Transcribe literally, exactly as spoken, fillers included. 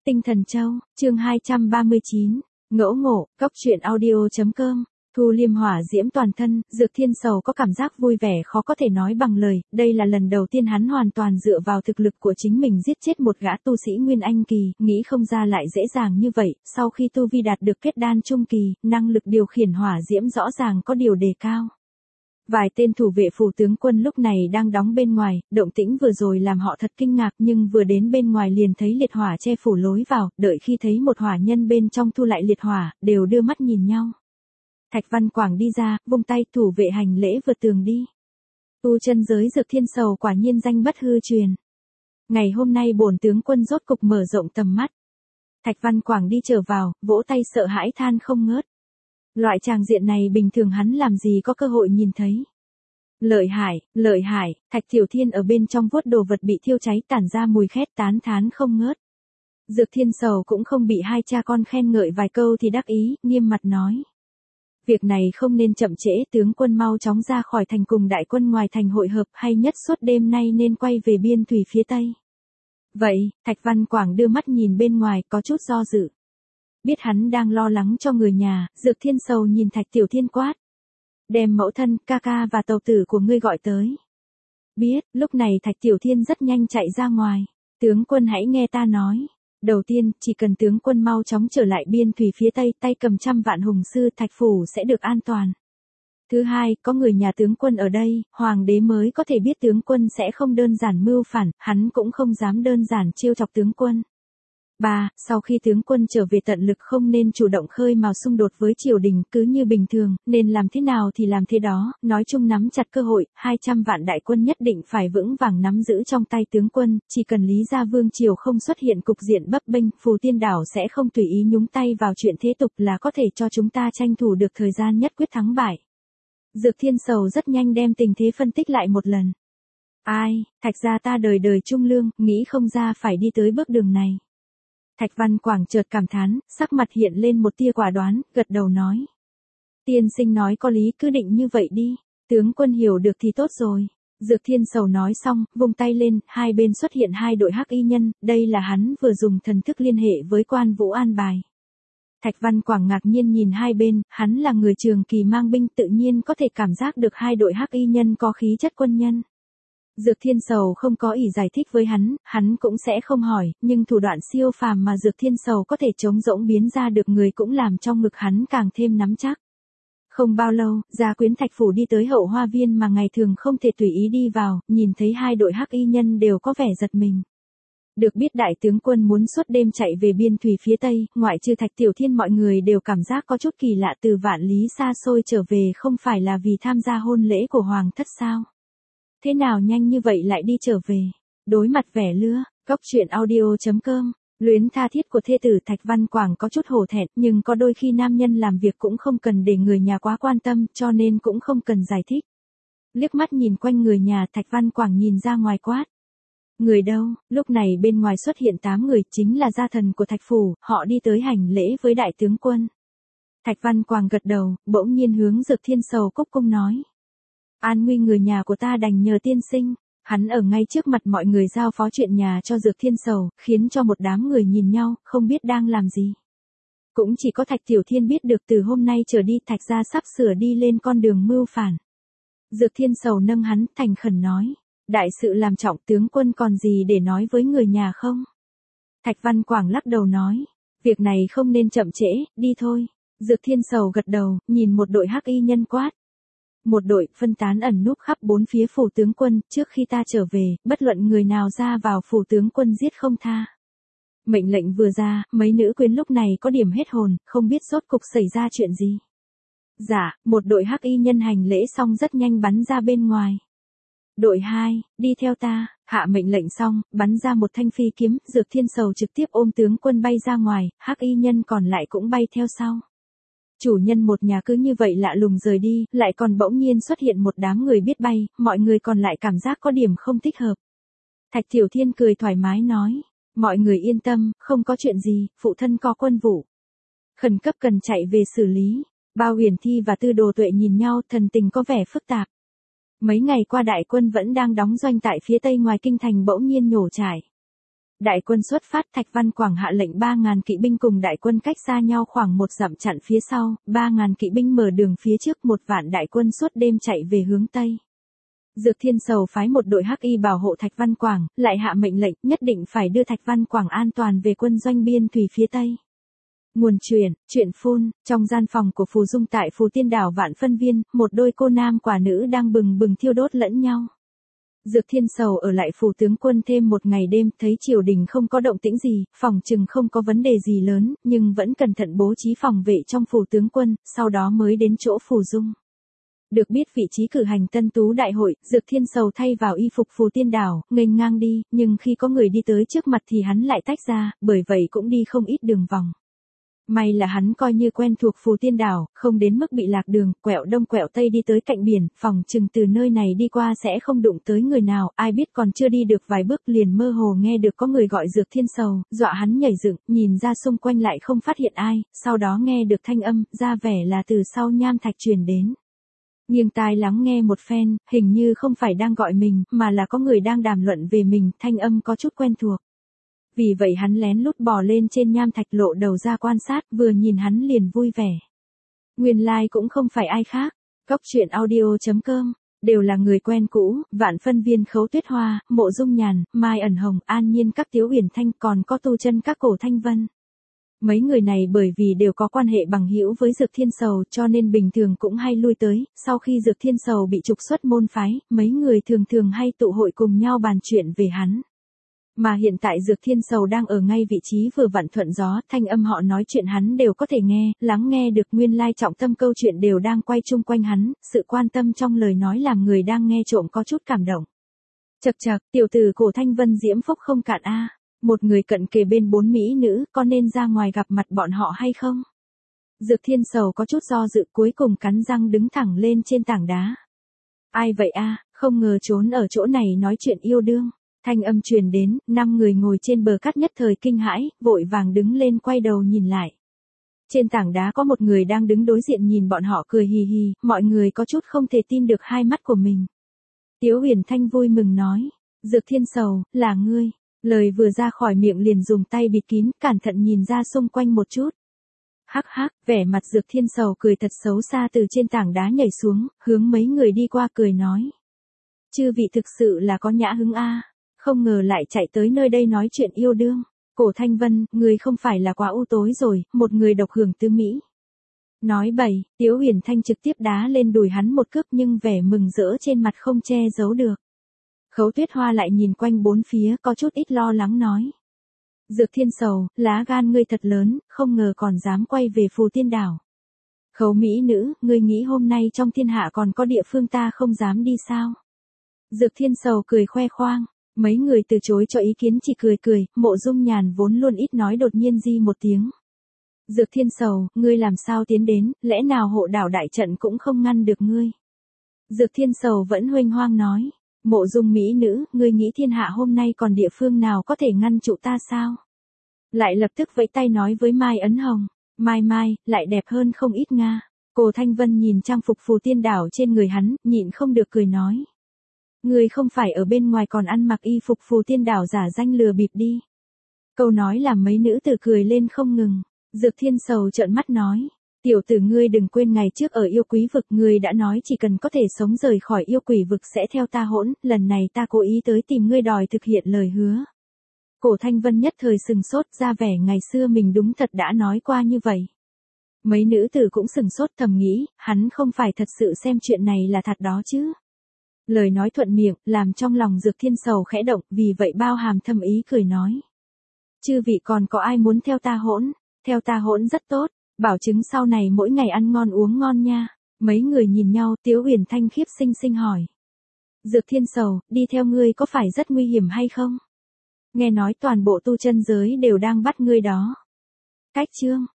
Tinh Thần Châu, chương hai trăm ba mươi chín, ngẫu ngộ, cốc truyện audio.com, Thu Liêm hỏa diễm toàn thân, Dược Thiên Sầu có cảm giác vui vẻ khó có thể nói bằng lời, đây là lần đầu tiên hắn hoàn toàn dựa vào thực lực của chính mình giết chết một gã tu sĩ Nguyên Anh Kỳ, nghĩ không ra lại dễ dàng như vậy, sau khi tu vi đạt được kết đan trung kỳ, năng lực điều khiển hỏa diễm rõ ràng có điều đề cao. Vài tên thủ vệ phủ tướng quân lúc này đang đóng bên ngoài, động tĩnh vừa rồi làm họ thật kinh ngạc nhưng vừa đến bên ngoài liền thấy liệt hỏa che phủ lối vào, đợi khi thấy một hỏa nhân bên trong thu lại liệt hỏa, đều đưa mắt nhìn nhau. Thạch Văn Quảng đi ra, vung tay thủ vệ hành lễ vượt tường đi. Tu chân giới Dược Thiên Sầu quả nhiên danh bất hư truyền. Ngày hôm nay bổn tướng quân rốt cục mở rộng tầm mắt. Thạch Văn Quảng đi trở vào, vỗ tay sợ hãi than không ngớt. Loại tràng diện này bình thường hắn làm gì có cơ hội nhìn thấy. Lợi hại, lợi hại, Thạch Tiểu Thiên ở bên trong vuốt đồ vật bị thiêu cháy tản ra mùi khét tán thán không ngớt. Dược Thiên Sầu cũng không bị hai cha con khen ngợi vài câu thì đắc ý, nghiêm mặt nói. Việc này không nên chậm trễ, tướng quân mau chóng ra khỏi thành cùng đại quân ngoài thành hội hợp, hay nhất suốt đêm nay nên quay về biên thủy phía tây. Vậy, Thạch Văn Quảng đưa mắt nhìn bên ngoài có chút do dự. Biết hắn đang lo lắng cho người nhà, Dược Thiên Sầu nhìn Thạch Tiểu Thiên quát. Đem mẫu thân, ca ca và tàu tử của ngươi gọi tới. Biết, lúc này Thạch Tiểu Thiên rất nhanh chạy ra ngoài. Tướng quân hãy nghe ta nói. Đầu tiên, chỉ cần tướng quân mau chóng trở lại biên thủy phía tây, tay cầm trăm vạn hùng sư, Thạch phủ sẽ được an toàn. Thứ hai, có người nhà tướng quân ở đây, hoàng đế mới có thể biết tướng quân sẽ không đơn giản mưu phản, hắn cũng không dám đơn giản trêu chọc tướng quân. Ba, sau khi tướng quân trở về tận lực không nên chủ động khơi mào xung đột với triều đình, cứ như bình thường, nên làm thế nào thì làm thế đó, nói chung nắm chặt cơ hội, hai trăm vạn đại quân nhất định phải vững vàng nắm giữ trong tay tướng quân, chỉ cần Lý Gia Vương triều không xuất hiện cục diện bấp bênh, Phù Tiên Đảo sẽ không tùy ý nhúng tay vào chuyện thế tục là có thể cho chúng ta tranh thủ được thời gian nhất quyết thắng bại. Dược Thiên Sầu rất nhanh đem tình thế phân tích lại một lần. Ai, Thạch gia ta đời đời trung lương, nghĩ không ra phải đi tới bước đường này. Thạch Văn Quảng chợt cảm thán, sắc mặt hiện lên một tia quả đoán, gật đầu nói. Tiên sinh nói có lý, cứ định như vậy đi, tướng quân hiểu được thì tốt rồi. Dược Thiên Sầu nói xong, vung tay lên, hai bên xuất hiện hai đội hắc y nhân, đây là hắn vừa dùng thần thức liên hệ với Quan Vũ an bài. Thạch Văn Quảng ngạc nhiên nhìn hai bên, hắn là người trường kỳ mang binh tự nhiên có thể cảm giác được hai đội hắc y nhân có khí chất quân nhân. Dược Thiên Sầu không có ý giải thích với hắn, hắn cũng sẽ không hỏi, nhưng thủ đoạn siêu phàm mà Dược Thiên Sầu có thể chống rỗng biến ra được người cũng làm trong ngực hắn càng thêm nắm chắc. Không bao lâu, Gia Quyến Thạch phủ đi tới Hậu Hoa Viên mà ngày thường không thể tùy ý đi vào, nhìn thấy hai đội hắc y nhân đều có vẻ giật mình. Được biết đại tướng quân muốn suốt đêm chạy về biên thủy phía tây, ngoại trừ Thạch Tiểu Thiên mọi người đều cảm giác có chút kỳ lạ, từ vạn lý xa xôi trở về không phải là vì tham gia hôn lễ của Hoàng thất sao? Thế nào nhanh như vậy lại đi trở về? Đối mặt vẻ lưa, cốc truyện audio.com, luyến tha thiết của thê tử Thạch Văn Quảng có chút hổ thẹn, nhưng có đôi khi nam nhân làm việc cũng không cần để người nhà quá quan tâm, cho nên cũng không cần giải thích. Liếc mắt nhìn quanh người nhà, Thạch Văn Quảng nhìn ra ngoài quát. Người đâu? Lúc này bên ngoài xuất hiện tám người, chính là gia thần của Thạch phủ, họ đi tới hành lễ với đại tướng quân. Thạch Văn Quảng gật đầu, bỗng nhiên hướng Dược Thiên Sầu cúc cung nói. An nguy người nhà của ta đành nhờ tiên sinh. Hắn ở ngay trước mặt mọi người giao phó chuyện nhà cho Dược Thiên Sầu, khiến cho một đám người nhìn nhau, không biết đang làm gì. Cũng chỉ có Thạch Tiểu Thiên biết được từ hôm nay trở đi Thạch gia sắp sửa đi lên con đường mưu phản. Dược Thiên Sầu nâng hắn, thành khẩn nói. Đại sự làm trọng, tướng quân còn gì để nói với người nhà không? Thạch Văn Quảng lắc đầu nói. Việc này không nên chậm trễ, đi thôi. Dược Thiên Sầu gật đầu, nhìn một đội hắc y nhân quát. Một đội phân tán ẩn núp khắp bốn phía phủ tướng quân, trước khi ta trở về, bất luận người nào ra vào phủ tướng quân giết không tha. Mệnh lệnh vừa ra, mấy nữ quyến lúc này có điểm hết hồn, không biết rốt cục xảy ra chuyện gì. Dạ, một đội hắc y nhân hành lễ xong rất nhanh bắn ra bên ngoài. Đội hai, đi theo ta, hạ mệnh lệnh xong, bắn ra một thanh phi kiếm, Dược Thiên Sầu trực tiếp ôm tướng quân bay ra ngoài, hắc y nhân còn lại cũng bay theo sau. Chủ nhân một nhà cứ như vậy lạ lùng rời đi, lại còn bỗng nhiên xuất hiện một đám người biết bay, mọi người còn lại cảm giác có điểm không thích hợp. Thạch Tiểu Thiên cười thoải mái nói, mọi người yên tâm, không có chuyện gì, phụ thân có quân vụ. Khẩn cấp cần chạy về xử lý. Bao Huyền Thi và Tư Đồ Tuệ nhìn nhau, thần tình có vẻ phức tạp. Mấy ngày qua đại quân vẫn đang đóng doanh tại phía tây ngoài kinh thành bỗng nhiên nhổ trải. Đại quân xuất phát, Thạch Văn Quảng hạ lệnh ba ngàn kỵ binh cùng đại quân cách xa nhau khoảng một dặm chặn phía sau, ba ngàn kỵ binh mở đường phía trước, một vạn đại quân suốt đêm chạy về hướng Tây. Dược Thiên Sầu phái một đội hắc y bảo hộ Thạch Văn Quảng, lại hạ mệnh lệnh nhất định phải đưa Thạch Văn Quảng an toàn về quân doanh biên thủy phía Tây. Nguồn truyền, chuyện phun, trong gian phòng của Phù Dung tại Phù Tiên Đảo Vạn Phân Viên, một đôi cô nam quả nữ đang bừng bừng thiêu đốt lẫn nhau. Dược Thiên Sầu ở lại phủ tướng quân thêm một ngày đêm, thấy triều đình không có động tĩnh gì, phòng chừng không có vấn đề gì lớn, nhưng vẫn cẩn thận bố trí phòng vệ trong phủ tướng quân, sau đó mới đến chỗ Phù Dung. Được biết vị trí cử hành Tân Tú Đại hội, Dược Thiên Sầu thay vào y phục Phù Tiên Đảo, nghênh ngang đi, nhưng khi có người đi tới trước mặt thì hắn lại tách ra, bởi vậy cũng đi không ít đường vòng. May là hắn coi như quen thuộc Phù Tiên Đảo, không đến mức bị lạc đường, quẹo đông quẹo tây đi tới cạnh biển, phòng chừng từ nơi này đi qua sẽ không đụng tới người nào, ai biết còn chưa đi được vài bước liền mơ hồ nghe được có người gọi Dược Thiên Sầu, dọa hắn nhảy dựng, nhìn ra xung quanh lại không phát hiện ai, sau đó nghe được thanh âm, ra vẻ là từ sau nham thạch truyền đến. Nghiêng tai lắng nghe một phen, hình như không phải đang gọi mình, mà là có người đang đàm luận về mình, thanh âm có chút quen thuộc. Vì vậy hắn lén lút bò lên trên nham thạch lộ đầu ra quan sát, vừa nhìn hắn liền vui vẻ. Nguyên lai like cũng không phải ai khác, Cốc truyện audio chấm com, đều là người quen cũ, Vạn Phân Viên Khấu Tuyết Hoa, Mộ Dung Nhàn, Mai Ẩn Hồng, An Nhiên các Tiếu Uyển Thanh, còn có Tu Chân các Cổ Thanh Vân. Mấy người này bởi vì đều có quan hệ bằng hữu với Dược Thiên Sầu cho nên bình thường cũng hay lui tới, sau khi Dược Thiên Sầu bị trục xuất môn phái, mấy người thường thường hay tụ hội cùng nhau bàn chuyện về hắn. Mà hiện tại Dược Thiên Sầu đang ở ngay vị trí vừa vặn thuận gió, thanh âm họ nói chuyện hắn đều có thể nghe, lắng nghe được nguyên lai trọng tâm câu chuyện đều đang quay chung quanh hắn, sự quan tâm trong lời nói làm người đang nghe trộm có chút cảm động. Chậc chậc, tiểu tử Cổ Thanh Vân diễm phúc không cạn a. Một người cận kề bên bốn mỹ nữ, có nên ra ngoài gặp mặt bọn họ hay không? Dược Thiên Sầu có chút do dự, cuối cùng cắn răng đứng thẳng lên trên tảng đá. Ai vậy a, không ngờ trốn ở chỗ này nói chuyện yêu đương. Thanh âm truyền đến, năm người ngồi trên bờ cát nhất thời kinh hãi, vội vàng đứng lên quay đầu nhìn lại. Trên tảng đá có một người đang đứng đối diện nhìn bọn họ cười hì hì, mọi người có chút không thể tin được hai mắt của mình. Tiếu Uyển Thanh vui mừng nói, Dược Thiên Sầu, là ngươi. Lời vừa ra khỏi miệng liền dùng tay bịt kín, cẩn thận nhìn ra xung quanh một chút. Hắc hắc, vẻ mặt Dược Thiên Sầu cười thật xấu xa từ trên tảng đá nhảy xuống, hướng mấy người đi qua cười nói. Chư vị thực sự là có nhã hứng a, không ngờ lại chạy tới nơi đây nói chuyện yêu đương. Cổ Thanh Vân, người không phải là quá u tối rồi, một người độc hưởng tư mỹ. Nói bậy, Tiếu Uyển Thanh trực tiếp đá lên đùi hắn một cước nhưng vẻ mừng rỡ trên mặt không che giấu được. Khấu Tuyết Hoa lại nhìn quanh bốn phía có chút ít lo lắng nói. Dược Thiên Sầu, lá gan ngươi thật lớn, không ngờ còn dám quay về Phù Tiên Đảo. Khấu mỹ nữ, ngươi nghĩ hôm nay trong thiên hạ còn có địa phương ta không dám đi sao? Dược Thiên Sầu cười khoe khoang, mấy người từ chối cho ý kiến chỉ cười cười, Mộ Dung Nhàn vốn luôn ít nói đột nhiên di một tiếng. Dược Thiên Sầu, ngươi làm sao tiến đến, lẽ nào hộ đảo đại trận cũng không ngăn được ngươi? Dược Thiên Sầu vẫn huênh hoang nói. Mộ Dung mỹ nữ, ngươi nghĩ thiên hạ hôm nay còn địa phương nào có thể ngăn trụ ta sao? Lại lập tức vẫy tay nói với Mai Ấn Hồng, Mai Mai, lại đẹp hơn không ít nga. Cổ Thanh Vân nhìn trang phục Phù Tiên Đảo trên người hắn, nhịn không được cười nói. Ngươi không phải ở bên ngoài còn ăn mặc y phục Phù Tiên Đảo giả danh lừa bịp đi. Câu nói làm mấy nữ tử cười lên không ngừng. Dược Thiên Sầu trợn mắt nói. Tiểu tử ngươi đừng quên ngày trước ở yêu quý vực ngươi đã nói chỉ cần có thể sống rời khỏi yêu quỷ vực sẽ theo ta hỗn, lần này ta cố ý tới tìm ngươi đòi thực hiện lời hứa. Cổ Thanh Vân nhất thời sừng sốt ra vẻ ngày xưa mình đúng thật đã nói qua như vậy. Mấy nữ tử cũng sừng sốt thầm nghĩ, hắn không phải thật sự xem chuyện này là thật đó chứ. Lời nói thuận miệng, làm trong lòng Dược Thiên Sầu khẽ động, vì vậy bao hàm thâm ý cười nói. Chư vị còn có ai muốn theo ta hỗn, theo ta hỗn rất tốt. Bảo chứng sau này mỗi ngày ăn ngon uống ngon nha. Mấy người nhìn nhau, Tiếu Uyển Thanh khiếp xinh xinh hỏi. Dược Thiên Sầu, đi theo ngươi có phải rất nguy hiểm hay không? Nghe nói toàn bộ tu chân giới đều đang bắt ngươi đó. Cách chương.